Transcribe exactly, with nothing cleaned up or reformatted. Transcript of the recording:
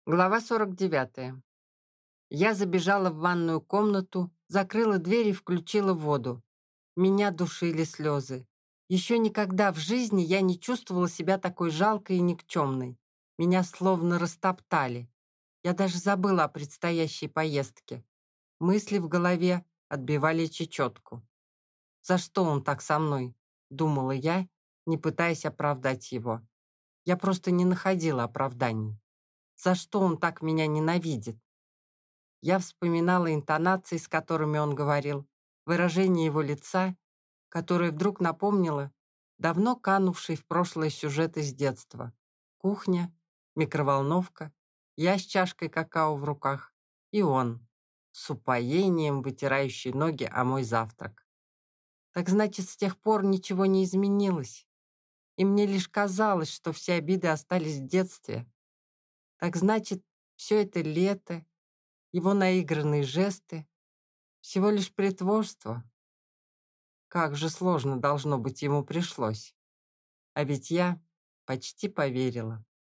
Глава сорок девятая. Я забежала в ванную комнату, закрыла дверь и включила воду. Меня душили слезы. Еще никогда в жизни я не чувствовала себя такой жалкой и никчемной. Меня словно растоптали. Я даже забыла о предстоящей поездке. Мысли в голове отбивали чечетку. «За что он так со мной?» — думала я, не пытаясь оправдать его. Я просто не находила оправданий. За что он так меня ненавидит? Я вспоминала интонации, с которыми он говорил, выражение его лица, которое вдруг напомнило давно канувший в прошлое сюжет из детства. Кухня, микроволновка, я с чашкой какао в руках и он, с упоением вытирающий ноги о мой завтрак. Так значит, с тех пор ничего не изменилось, и мне лишь казалось, что все обиды остались в детстве. Так значит, все это лето, его наигранные жесты, всего лишь притворство. Как же сложно должно быть ему пришлось. А ведь я почти поверила.